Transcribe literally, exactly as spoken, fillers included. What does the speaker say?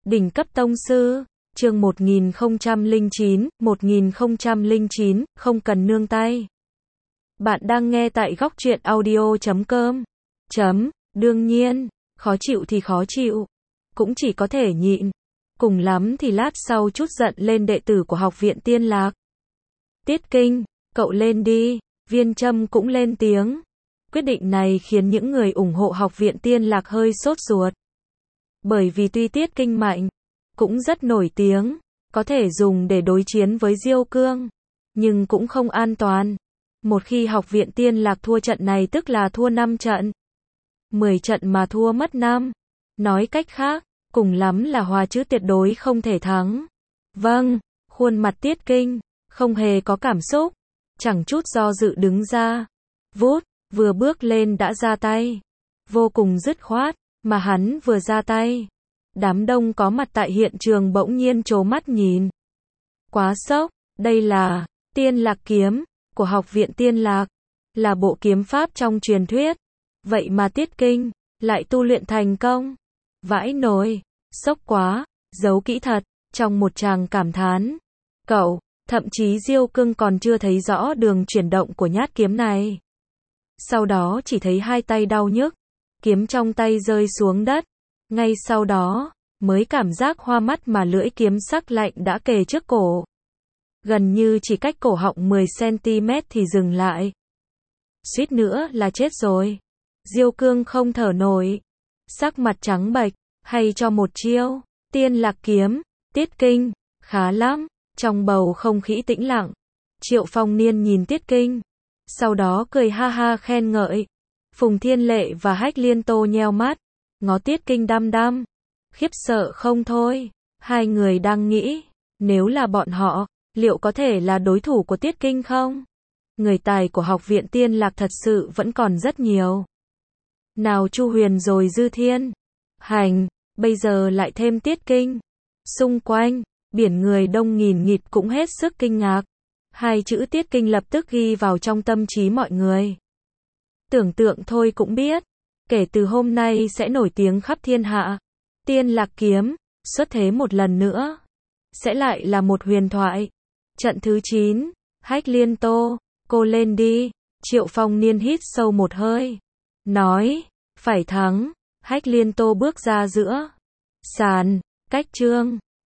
Đỉnh cấp tông sư, chương một nghìn không trăm lẻ chín, một nghìn không trăm lẻ chín, không cần nương tay. Bạn đang nghe tại góc truyện audio chấm com. Chấm, đương nhiên, khó chịu thì khó chịu. Cũng chỉ có thể nhịn. Cùng lắm thì lát sau chút giận lên đệ tử của học viện Tiên Lạc. Tiết Kinh, cậu lên đi, Viên Trâm cũng lên tiếng. Quyết định này khiến những người ủng hộ học viện Tiên Lạc hơi sốt ruột. Bởi vì tuy Tiết Kinh mạnh, cũng rất nổi tiếng, có thể dùng để đối chiến với Diêu Cương, nhưng cũng không an toàn. Một khi học viện Tiên Lạc thua trận này tức là thua năm trận. mười trận mà thua mất năm. Nói cách khác, cùng lắm là hòa chứ tuyệt đối không thể thắng. Vâng, khuôn mặt Tiết Kinh, không hề có cảm xúc, chẳng chút do dự đứng ra. Vút, vừa bước lên đã ra tay. Vô cùng dứt khoát, mà hắn vừa ra tay. Đám đông có mặt tại hiện trường bỗng nhiên trố mắt nhìn. Quá sốc, đây là Tiên Lạc kiếm của học viện Tiên Lạc, là bộ kiếm pháp trong truyền thuyết. Vậy mà Tiết Kinh lại tu luyện thành công. Vãi nồi, sốc quá, giấu kỹ thật, trong một tràng cảm thán. Cậu, thậm chí Diêu Cương còn chưa thấy rõ đường chuyển động của nhát kiếm này. Sau đó chỉ thấy hai tay đau nhức, kiếm trong tay rơi xuống đất. Ngay sau đó, mới cảm giác hoa mắt mà lưỡi kiếm sắc lạnh đã kề trước cổ. Gần như chỉ cách cổ họng mười xăng ti mét thì dừng lại. Suýt nữa là chết rồi. Diêu Cương không thở nổi. Sắc mặt trắng bệch, hay cho một chiêu. Tiên Lạc kiếm, Tiết Kinh, khá lắm. Trong bầu không khí tĩnh lặng, Triệu Phong Niên nhìn Tiết Kinh, sau đó cười ha ha khen ngợi. Phùng Thiên Lệ và Hách Liên Tô nheo mắt, ngó Tiết Kinh đăm đăm, khiếp sợ không thôi. Hai người đang nghĩ, nếu là bọn họ, liệu có thể là đối thủ của Tiết Kinh không? Người tài của học viện Tiên Lạc thật sự vẫn còn rất nhiều. Nào Chu Huyền rồi Dư Thiên, Hành, bây giờ lại thêm Tiết Kinh. Xung quanh, biển người đông nghìn nghịt cũng hết sức kinh ngạc. Hai chữ Tiết Kinh lập tức ghi vào trong tâm trí mọi người. Tưởng tượng thôi cũng biết, kể từ hôm nay sẽ nổi tiếng khắp thiên hạ. Tiên Lạc kiếm, xuất thế một lần nữa, sẽ lại là một huyền thoại. Trận thứ chín, Hách Liên Tô, cô lên đi. Triệu Phong Niên hít sâu một hơi, nói, phải thắng. Hách Liên Tô bước ra giữa sàn, cách chương.